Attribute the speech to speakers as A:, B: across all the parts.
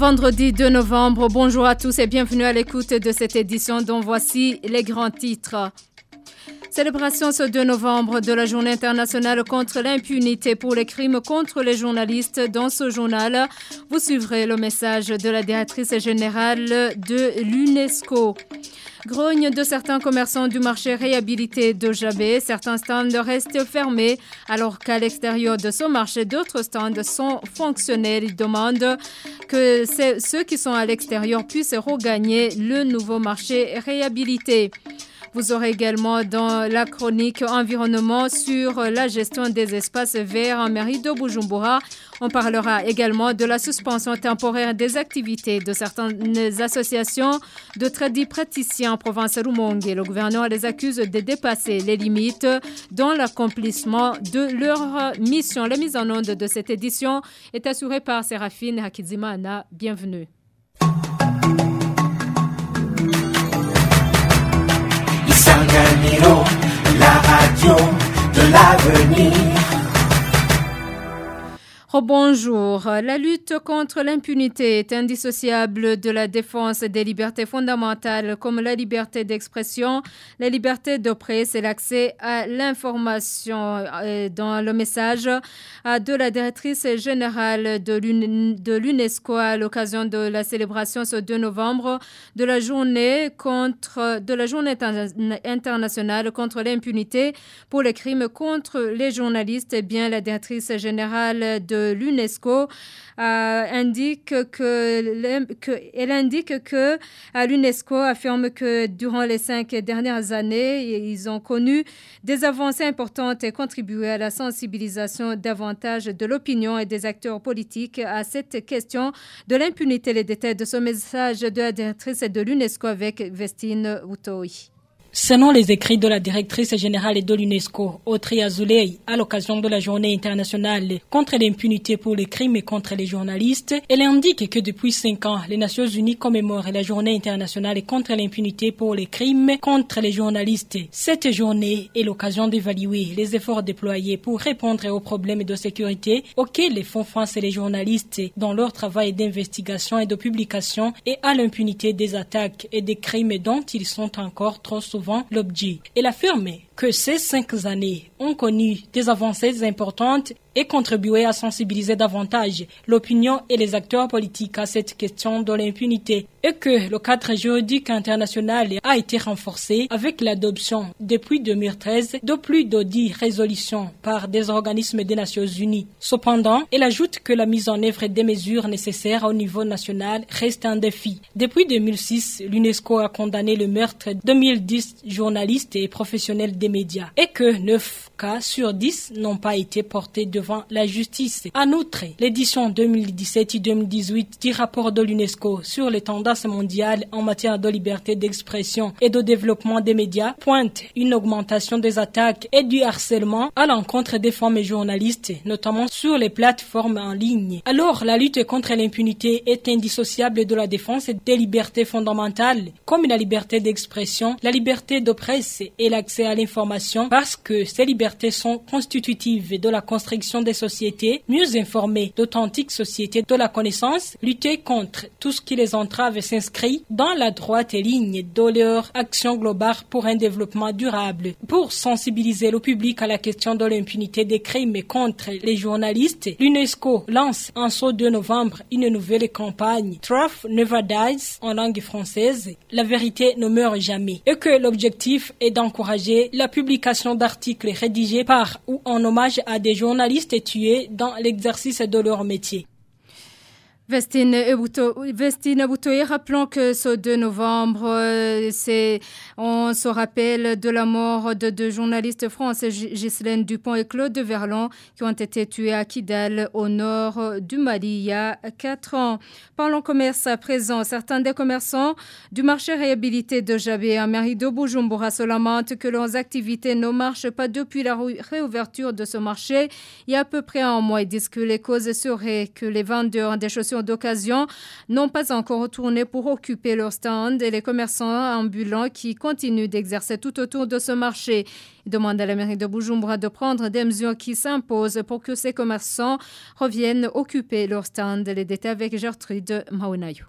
A: Vendredi 2 novembre, bonjour à tous et bienvenue à l'écoute de cette édition dont voici les grands titres. Célébration ce 2 novembre de la Journée internationale contre l'impunité pour les crimes contre les journalistes. Dans ce journal, vous suivrez le message de la directrice générale de l'UNESCO. Grogne de certains commerçants du marché réhabilité de Jabé. Certains stands restent fermés alors qu'à l'extérieur de ce marché, d'autres stands sont fonctionnels. Ils demandent que ceux qui sont à l'extérieur puissent regagner le nouveau marché réhabilité. Vous aurez également dans la chronique environnement sur la gestion des espaces verts en mairie de Bujumbura. On parlera également de la suspension temporaire des activités de certaines associations de tradipraticiens en province Rumongue. Le gouvernement les accuse de dépasser les limites dans l'accomplissement de leur mission. La mise en onde de cette édition est assurée par Séraphine Hakizimana. Bienvenue.
B: La radio de l'avenir.
A: Bonjour. La lutte contre l'impunité est indissociable de la défense des libertés fondamentales comme la liberté d'expression, la liberté de presse et l'accès à l'information. Dans le message de la directrice générale de l'UNESCO à l'occasion de la célébration ce 2 novembre de la journée internationale contre l'impunité pour les crimes contre les journalistes, la directrice générale de l'UNESCO indique que l'UNESCO affirme que durant les 5 dernières années, ils ont connu des avancées importantes et contribué à la sensibilisation davantage de l'opinion et des acteurs politiques à cette question de l'impunité. Les détails de ce message de la directrice de l'UNESCO avec Vestine Boutoui.
C: Selon les écrits de la directrice générale de l'UNESCO, Autry Azoulay, à l'occasion de la journée internationale contre l'impunité pour les crimes et contre les journalistes, elle indique que depuis 5 ans, les Nations Unies commémorent la journée internationale contre l'impunité pour les crimes contre les journalistes. Cette journée est l'occasion d'évaluer les efforts déployés pour répondre aux problèmes de sécurité auxquels font face les journalistes dans leur travail d'investigation et de publication et à l'impunité des attaques et des crimes dont ils sont encore trop souvent l'objet. Elle affirme que ces 5 années ont connu des avancées importantes et contribué à sensibiliser davantage l'opinion et les acteurs politiques à cette question de l'impunité et que le cadre juridique international a été renforcé avec l'adoption depuis 2013 de plus de 10 résolutions par des organismes des Nations Unies. Cependant, elle ajoute que la mise en œuvre des mesures nécessaires au niveau national reste un défi. Depuis 2006, l'UNESCO a condamné le meurtre de 2010 journalistes et professionnels des médias et que 9 cas sur 10 n'ont pas été portés devant la justice. En outre, l'édition 2017 et 2018 du rapport de l'UNESCO sur les tendances mondiales en matière de liberté d'expression et de développement des médias pointe une augmentation des attaques et du harcèlement à l'encontre des femmes et journalistes, notamment sur les plateformes en ligne. Alors, la lutte contre l'impunité est indissociable de la défense des libertés fondamentales, comme la liberté d'expression, la liberté de presse et l'accès à l'information, parce que ces libertés sont constitutives de la construction des sociétés, mieux informées, d'authentiques sociétés de la connaissance, lutter contre tout ce qui les entrave et s'inscrit dans la droite ligne de leur action globale pour un développement durable. Pour sensibiliser le public à la question de l'impunité des crimes contre les journalistes, l'UNESCO lance en ce 2 novembre une nouvelle campagne Truth Never Dies en langue française, la vérité ne meurt jamais, et que l'objectif est d'encourager la publication d'articles rédigés par ou en hommage à des journalistes tués dans l'exercice de leur métier.
A: Vestine Boutoui, rappelons que ce 2 novembre, on se rappelle de la mort de 2 journalistes français, Ghislaine Dupont et Claude Verlon, qui ont été tués à Kidal, au nord du Mali, il y a 4 ans. Parlons commerce à présent. Certains des commerçants du marché réhabilité de Jabé en mairie de Bujumbura se lamentent que leurs activités ne marchent pas depuis la réouverture de ce marché il y a à peu près un mois. Ils disent que les causes seraient que les vendeurs des chaussures chercheurs d'occasion n'ont pas encore retourné pour occuper leur stand et les commerçants ambulants qui continuent d'exercer tout autour de ce marché. Ils demandent à la mairie de Bujumbura de prendre des mesures qui s'imposent pour que ces commerçants reviennent occuper leur stand. Les détails avec Gertrude Maunayo.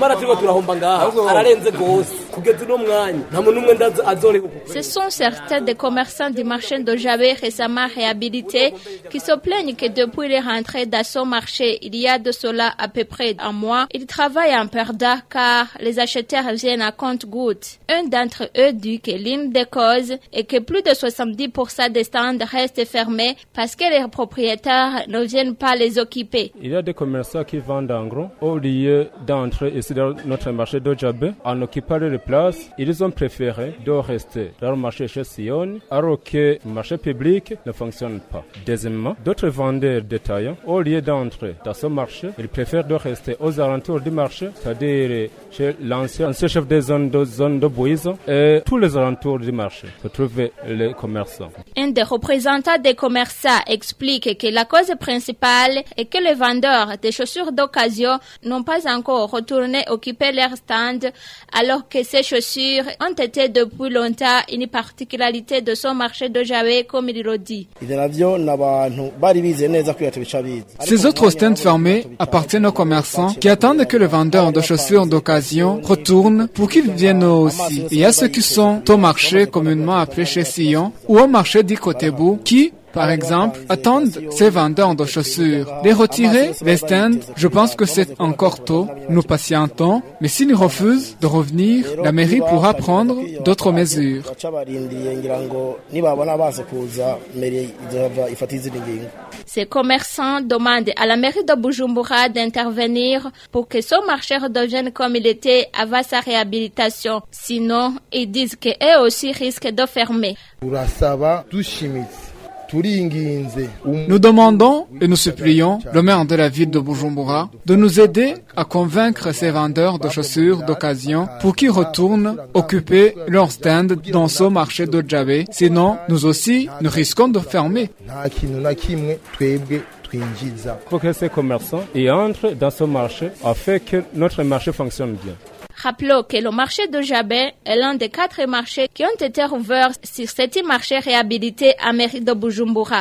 D: Ce sont certains des commerçants du marché de Jabe récemment réhabilités qui se plaignent que depuis les rentrées dans son marché, il y a de cela à peu près un mois, ils travaillent en perdant car les acheteurs viennent à compte-gouttes. Un d'entre eux dit que l'une des causes est que plus de 70% des stands restent fermés parce que les propriétaires ne viennent pas les occuper.
E: Il y a des commerçants qui vendent en gros au lieu d'entrer ici dans notre marché de Djabé, en occupant les places, ils ont préféré de rester dans le marché chez Sion, alors que le marché public ne fonctionne pas. Deuxièmement, d'autres vendeurs détaillants, au lieu d'entrer dans ce marché, ils préfèrent de rester aux alentours du marché, c'est-à-dire chez l'ancien chef des zones de Bouise et tous les alentours du marché se trouvaient les commerçants.
D: Un des représentants des commerçants explique que la cause principale est que les vendeurs des chaussures d'occasion n'ont pas encore retourné occuper leur stand alors que ces chaussures ont été depuis longtemps une particularité de son marché de Jabe comme il le dit.
F: Ces autres stands fermés appartiennent aux commerçants qui attendent que les vendeurs de chaussures d'occasion retournent pour qu'ils viennent aussi. Il y a ceux qui sont au marché communément appelé chez Sion ou au marché d'Ikotebu qui, par exemple, attendent ces vendeurs de chaussures. Les retirer, les stands, je pense que c'est encore tôt. Nous patientons, mais s'ils refusent de revenir, la mairie pourra prendre d'autres mesures.
D: Ces commerçants demandent à la mairie de Bujumbura d'intervenir pour que son marché redevienne comme il était avant sa réhabilitation. Sinon, ils disent qu'eux aussi risquent de fermer.
F: Nous demandons et nous supplions le maire de la ville de Bujumbura de nous aider à convaincre ces vendeurs de chaussures d'occasion pour qu'ils retournent occuper leur stand dans ce marché de Djabé. Sinon, nous aussi, nous risquons de fermer.
E: Pour que ces commerçants y entrent dans ce marché afin que notre marché fonctionne bien.
D: Rappelons que le marché de Jabe est l'un des 4 marchés qui ont été ouverts sur 7 marchés réhabilités à mairie de Bujumbura.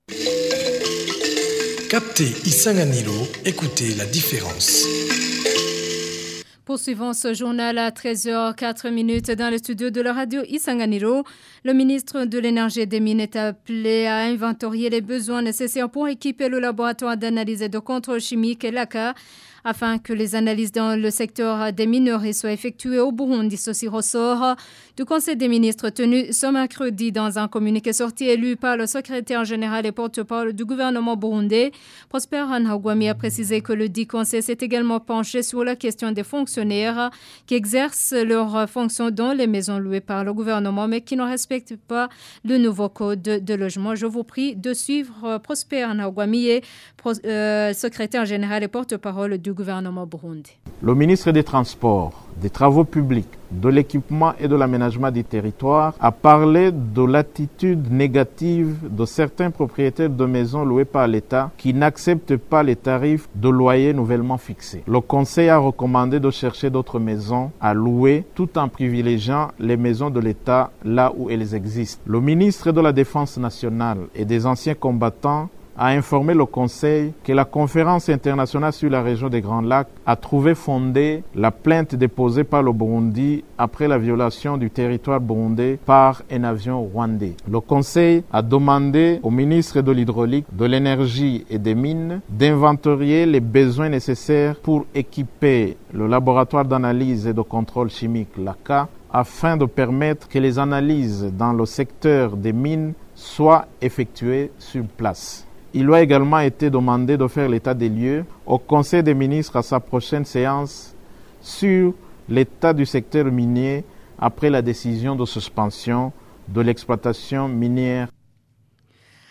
G: Captez Isanganilo, écoutez la différence.
A: Poursuivons ce journal à 13h04 dans le studio de la radio Isanganiro. Le ministre de l'Énergie et des Mines est appelé à inventorier les besoins nécessaires pour équiper le laboratoire d'analyse et de contrôle chimique LACA afin que les analyses dans le secteur des minerais soient effectuées au Burundi. Ceci ressort du Conseil des ministres tenu ce mercredi dans un communiqué sorti élu par le secrétaire général et porte-parole du gouvernement burundais. Prosper Ntagwami a précisé que le dit conseil s'est également penché sur la question des fonctionnaires qui exercent leurs fonctions dans les maisons louées par le gouvernement mais qui ne respectent pas le nouveau code de logement. Je vous prie de suivre Prosper Ntagwami, secrétaire général et porte-parole du gouvernement burundais.
H: Le ministre des Transports, des Travaux publics, de l'équipement et de l'aménagement du territoire a parlé de l'attitude négative de certains propriétaires de maisons louées par l'État qui n'acceptent pas les tarifs de loyer nouvellement fixés. Le Conseil a recommandé de chercher d'autres maisons à louer tout en privilégiant les maisons de l'État là où elles existent. Le ministre de la Défense nationale et des anciens combattants a informé le Conseil que la conférence internationale sur la région des Grands Lacs a trouvé fondée la plainte déposée par le Burundi après la violation du territoire burundais par un avion rwandais. Le Conseil a demandé au ministre de l'Hydraulique, de l'Énergie et des Mines d'inventorier les besoins nécessaires pour équiper le laboratoire d'analyse et de contrôle chimique LACA afin de permettre que les analyses dans le secteur des mines soient effectuées sur place. Il lui a également été demandé de faire l'état des lieux au Conseil des ministres à sa prochaine séance sur l'état du secteur minier après la décision de suspension de l'exploitation minière.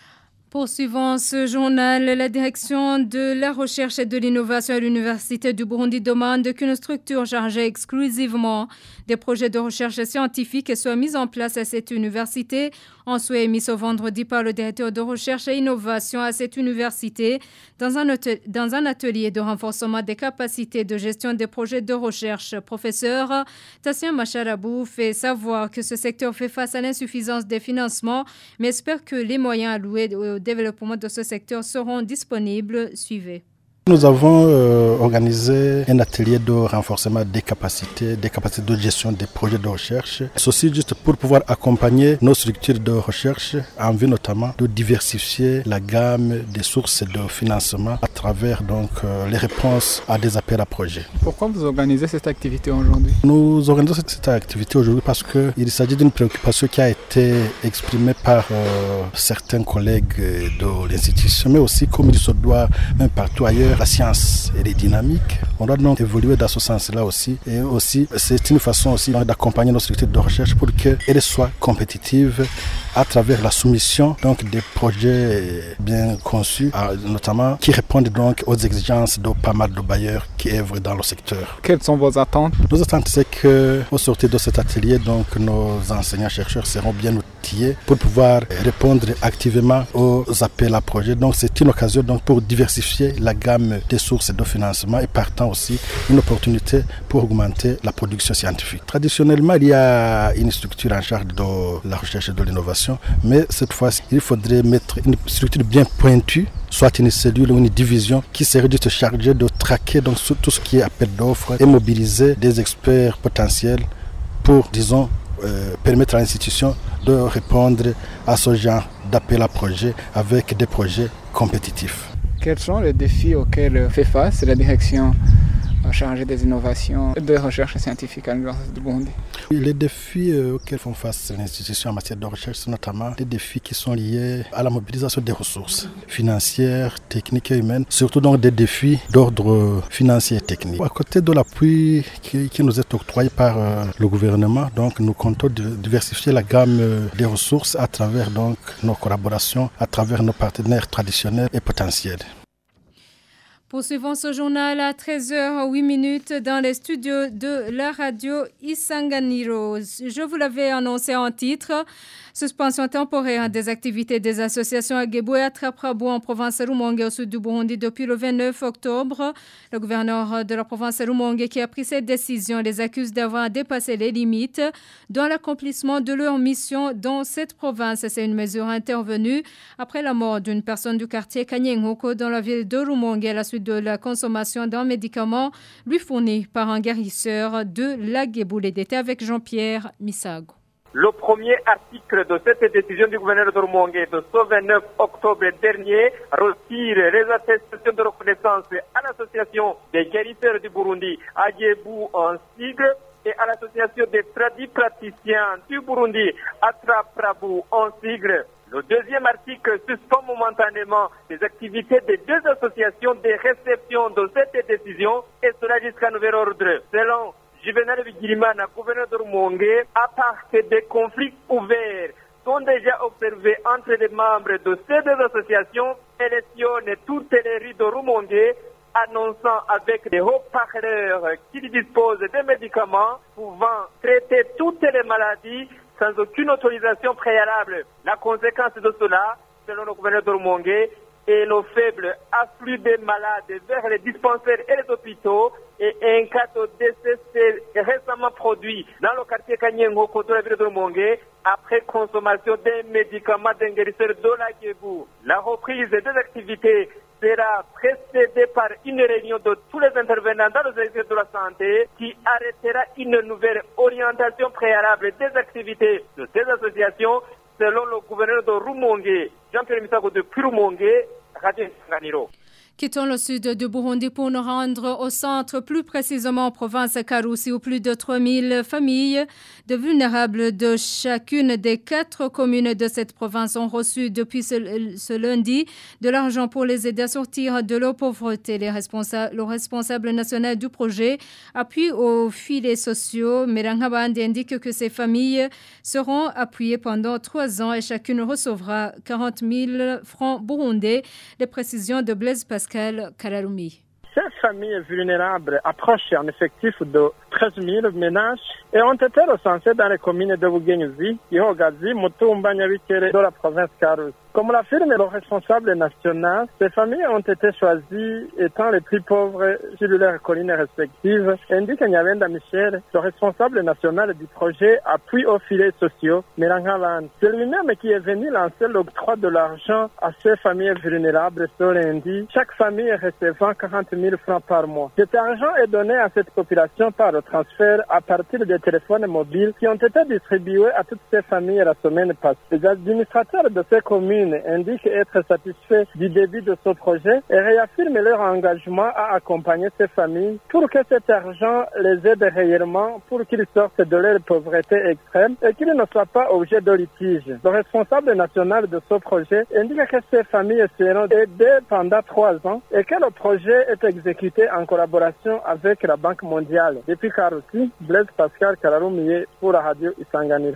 A: Poursuivant ce journal, la direction de la recherche et de l'innovation à l'Université du Burundi demande qu'une structure chargée exclusivement des projets de recherche scientifique soit mise en place à cette université. En souhait émis ce vendredi par le directeur de recherche et innovation à cette université dans un atelier de renforcement des capacités de gestion des projets de recherche. Professeur Tassien Macharabou fait savoir que ce secteur fait face à l'insuffisance des financements, mais espère que les moyens alloués au développement de ce secteur seront disponibles. Suivez.
I: Nous avons organisé un atelier de renforcement des capacités de gestion des projets de recherche. Ceci juste pour pouvoir accompagner nos structures de recherche en vue notamment de diversifier la gamme des sources de financement à travers donc les réponses à des appels à projets.
F: Pourquoi vous organisez cette activité aujourd'hui?
I: Nous organisons cette activité aujourd'hui parce qu'il s'agit d'une préoccupation qui a été exprimée par certains collègues de l'institution, mais aussi comme il se doit même partout ailleurs. La science elle est dynamique. On doit donc évoluer dans ce sens-là aussi. Et aussi, c'est une façon aussi d'accompagner nos structures de recherche pour qu'elles soient compétitives à travers la soumission donc des projets bien conçus, notamment qui répondent donc aux exigences de pas mal de bailleurs qui œuvrent dans le secteur.
F: Quelles sont vos attentes?
I: Nos attentes, c'est qu'au sortir de cet atelier, donc nos enseignants-chercheurs seront bien outillés pour pouvoir répondre activement aux appels à projets. Donc c'est une occasion donc pour diversifier la gamme des sources de financement et partant aussi une opportunité pour augmenter la production scientifique. Traditionnellement, il y a une structure en charge de la recherche et de l'innovation, mais cette fois, il faudrait mettre une structure bien pointue, soit une cellule ou une division qui serait juste chargée de traquer donc tout ce qui est appel d'offres et mobiliser des experts potentiels pour, disons, permettre à l'institution de répondre à ce genre d'appel à projet avec des projets compétitifs.
F: Quels sont les défis auxquels fait face la direction chargée des innovations et de recherche scientifique à l'Université du Burundi?
I: Les défis auxquels font face l'institution en matière de recherche sont notamment des défis qui sont liés à la mobilisation des ressources financières, techniques et humaines, surtout donc des défis d'ordre financier et technique. À côté de l'appui qui nous est octroyé par le gouvernement, donc nous comptons diversifier la gamme des ressources à travers donc nos collaborations, à travers nos partenaires traditionnels et potentiels.
A: Poursuivons ce journal à 13h08 dans les studios de la radio Isanganiro. Je vous l'avais annoncé en titre. Suspension temporaire des activités des associations à Gebou et à Traprabo en province Rumongue au sud du Burundi depuis le 29 octobre. Le gouverneur de la province Rumongue qui a pris cette décision les accuse d'avoir dépassé les limites dans l'accomplissement de leur mission dans cette province. C'est une mesure intervenue après la mort d'une personne du quartier Kanyengoko dans la ville de Rumongue à la suite de la consommation d'un médicament lui fourni par un guérisseur de la Gebou. Les détails avec Jean-Pierre Misago.
J: Le premier article de cette décision du gouverneur de Rumongue de ce 29 octobre dernier retire les attestations de reconnaissance à l'association des guérisseurs du Burundi, AGEBU en sigle, et à l'association des tradipraticiens du Burundi, ATRAPRABU en sigle. Le deuxième article suspend momentanément les activités des deux associations de réception de cette décision, et cela jusqu'à nouvel ordre. Selon Juvenal Bigirimana, gouverneur de Rumongue, à part que des conflits ouverts sont déjà observés entre les membres de ces deux associations, électionnent toutes les rues de Rumongue, annonçant avec des haut-parleurs qu'ils disposent des médicaments pouvant traiter toutes les maladies sans aucune autorisation préalable. La conséquence de cela, selon le gouverneur de Rumongue, est le faible afflux des malades vers les dispensaires et les hôpitaux, et un cas de décès récemment produit dans le quartier Kanyengoko de la ville de Rumongue après consommation des médicaments d'un guérisseur de la Gebou. La reprise des activités sera précédée par une réunion de tous les intervenants dans le secteur de la santé qui arrêtera une nouvelle orientation préalable des activités de ces associations selon le gouverneur de Rumongue, Jean-Pierre Misago de Rumongue, Radio Isanganiro.
A: Quittons le sud du Burundi pour nous rendre au centre, plus précisément en province Karusi, où plus de 3000 familles de vulnérables de chacune des 4 communes de cette province ont reçu depuis ce lundi de l'argent pour les aider à sortir de la pauvreté. Le responsable national du projet Appui aux filets sociaux, Merangabandi, indique que ces familles seront appuyées pendant 3 ans et chacune recevra 40 000 francs burundais. Les précisions de Blaise Pascal Kararumi.
K: Ces familles vulnérables approchent en effectif de 13 000 ménages et ont été recensées dans les communes de Bugenyuzi, Ihogazi, Mutumba, Nyabikere de la province Karusi. Comme l'affirme le responsable national, ces familles ont été choisies étant les plus pauvres sur leurs collines respectives, indique Nyabenda Michel, le responsable national du projet Appui aux filets sociaux, Merangabandi. C'est lui-même qui est venu lancer l'octroi de l'argent à ces familles vulnérables ce lundi, chaque famille recevant 40 000 francs par mois. Cet argent est donné à cette population par le transfert à partir des téléphones mobiles qui ont été distribués à toutes ces familles la semaine passée. Les administrateurs de ces communes indiquent être satisfaits du début de ce projet et réaffirment leur engagement à accompagner ces familles pour que cet argent les aide réellement pour qu'ils sortent de leur pauvreté extrême et qu'ils ne soient pas objets de litige. Le responsable national de ce projet indique que ces familles seront aidées pendant 3 ans et que le projet est exécuté en collaboration avec la Banque mondiale. Depuis Karusi, Blaise Pascal Kararumi pour la radio Isanganiro.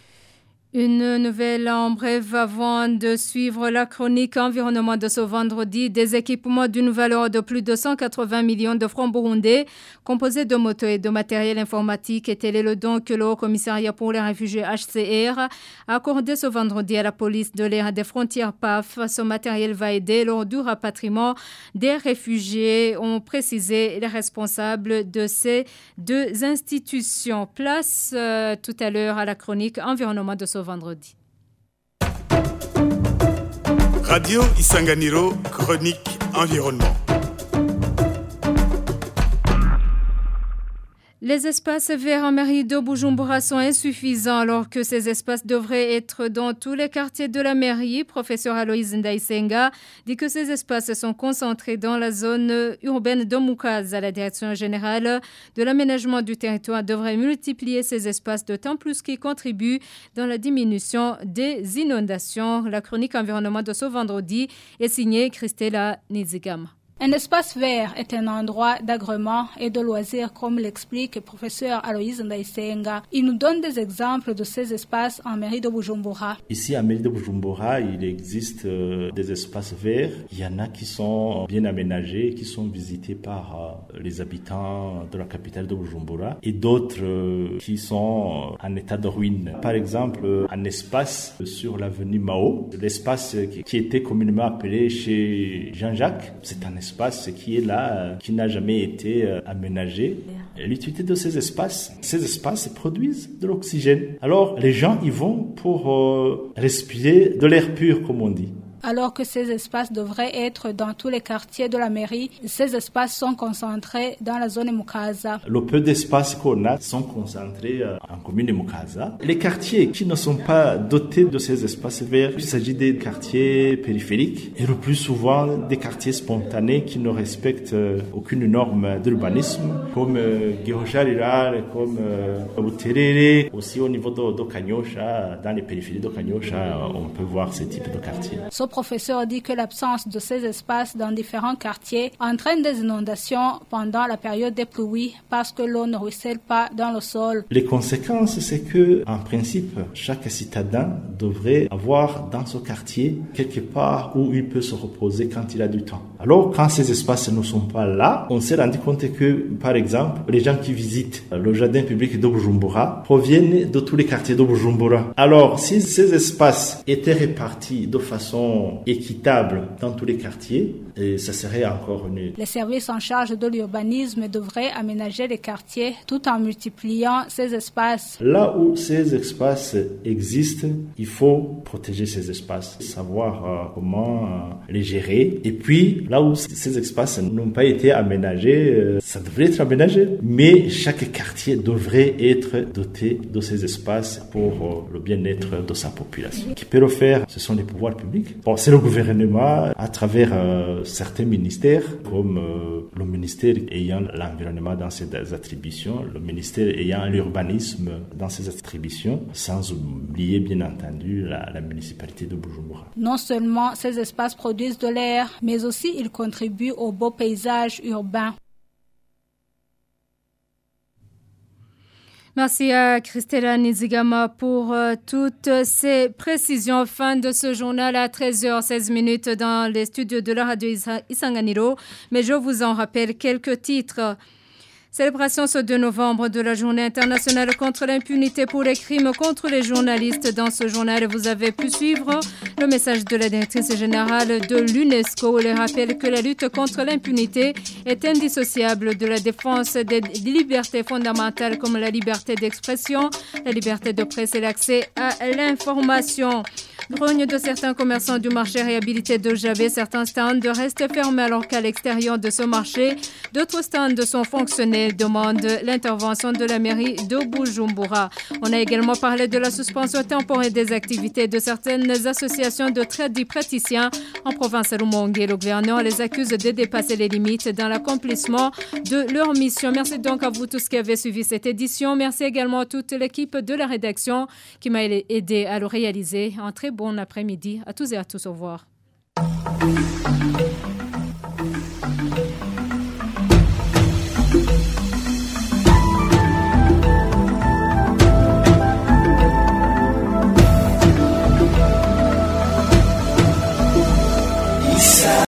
A: Une nouvelle en bref avant de suivre la chronique environnement de ce vendredi. Des équipements d'une valeur de plus de 180 millions de francs burundais, composés de motos et de matériel informatique, et tel est le don que le Haut Commissariat pour les réfugiés HCR a accordé ce vendredi à la police de l'air des frontières PAF. Ce matériel va aider lors du rapatriement des réfugiés, ont précisé les responsables de ces 2 institutions. Place tout à l'heure à la chronique environnement de ce vendredi.
L: Radio Isanganiro, chronique environnement.
A: Les espaces verts en mairie de Bujumbura sont insuffisants alors que ces espaces devraient être dans tous les quartiers de la mairie. Professeur Aloïse Ndaisenga dit que ces espaces sont concentrés dans la zone urbaine de Mukaza. La direction générale de l'aménagement du territoire devrait multiplier ces espaces d'autant plus qu'ils contribuent dans la diminution des inondations. La chronique environnement de ce vendredi est signée Christella Nizigama.
M: Un espace vert est un endroit d'agrément et de loisirs, comme l'explique le professeur Aloïse Ndaisenga. Il nous donne des exemples de ces espaces en mairie de Bujumbura.
N: Ici, à mairie de Bujumbura, il existe des espaces verts. Il y en a qui sont bien aménagés, qui sont visités par les habitants de la capitale de Bujumbura, et d'autres qui sont en état de ruine. Par exemple, un espace sur l'avenue Mao, l'espace qui était communément appelé chez Jean-Jacques. C'est un espace qui est là, qui n'a jamais été aménagé. L'utilité de ces espaces produisent de l'oxygène. Alors, les gens y vont pour respirer de l'air pur, comme on dit.
M: Alors que ces espaces devraient être dans tous les quartiers de la mairie, ces espaces sont concentrés dans la zone de Mukaza.
N: Le peu d'espaces qu'on a sont concentrés en commune de Mukaza. Les quartiers qui ne sont pas dotés de ces espaces verts, il s'agit des quartiers périphériques et le plus souvent des quartiers spontanés qui ne respectent aucune norme d'urbanisme, comme Gihosharira, comme Buterere, aussi au niveau de Kanyosha, dans les périphéries de Kanyosha, on peut voir ce type de quartiers.
M: Ce professeur dit que l'absence de ces espaces dans différents quartiers entraîne des inondations pendant la période des pluies parce que l'eau ne ruisselle pas dans le sol.
N: Les conséquences, c'est que, en principe, chaque citadin devrait avoir dans ce quartier quelque part où il peut se reposer quand il a du temps. Alors, quand ces espaces ne sont pas là, on s'est rendu compte que, par exemple, les gens qui visitent le jardin public de Bujumbura proviennent de tous les quartiers de Bujumbura. Alors, si ces espaces étaient répartis de façon équitable dans tous les quartiers, et ça serait encore mieux.
M: Les services en charge de l'urbanisme devraient aménager les quartiers tout en multipliant ces espaces.
N: Là où ces espaces existent, il faut protéger ces espaces, savoir comment les gérer. Et puis, là où ces espaces n'ont pas été aménagés, ça devrait être aménagé. Mais chaque quartier devrait être doté de ces espaces pour le bien-être de sa population. Qui peut le faire, ce sont les pouvoirs publics. Bon, Bon, c'est le gouvernement à travers certains ministères, comme le ministère ayant l'environnement dans ses attributions, le ministère ayant l'urbanisme dans ses attributions, sans oublier bien entendu la municipalité de Bujumbura.
M: Non seulement ces espaces produisent de l'air, mais aussi ils contribuent au beau paysage urbain.
A: Merci à Christella Nizigama pour toutes ces précisions. Fin de ce journal à 13h16 dans les studios de la radio Isanganiro. Mais je vous en rappelle quelques titres. Célébration ce 2 novembre de la Journée internationale contre l'impunité pour les crimes contre les journalistes. Dans ce journal, vous avez pu suivre le message de la directrice générale de l'UNESCO. Elle rappelle que la lutte contre l'impunité est indissociable de la défense des libertés fondamentales comme la liberté d'expression, la liberté de presse et l'accès à l'information. Grogne de certains commerçants du marché réhabilité de Javé, certains stands restent fermés alors qu'à l'extérieur de ce marché, d'autres stands sont fonctionnels, demande l'intervention de la mairie de Bujumbura. On a également parlé de la suspension temporaire des activités de certaines associations de praticiens en province Rumongue. Le gouvernement les accuse de dépasser les limites dans l'accomplissement de leur mission. Merci donc à vous tous qui avez suivi cette édition. Merci également à toute l'équipe de la rédaction qui m'a aidé à le réaliser. Un très bon après-midi à tous et à tous. Au revoir.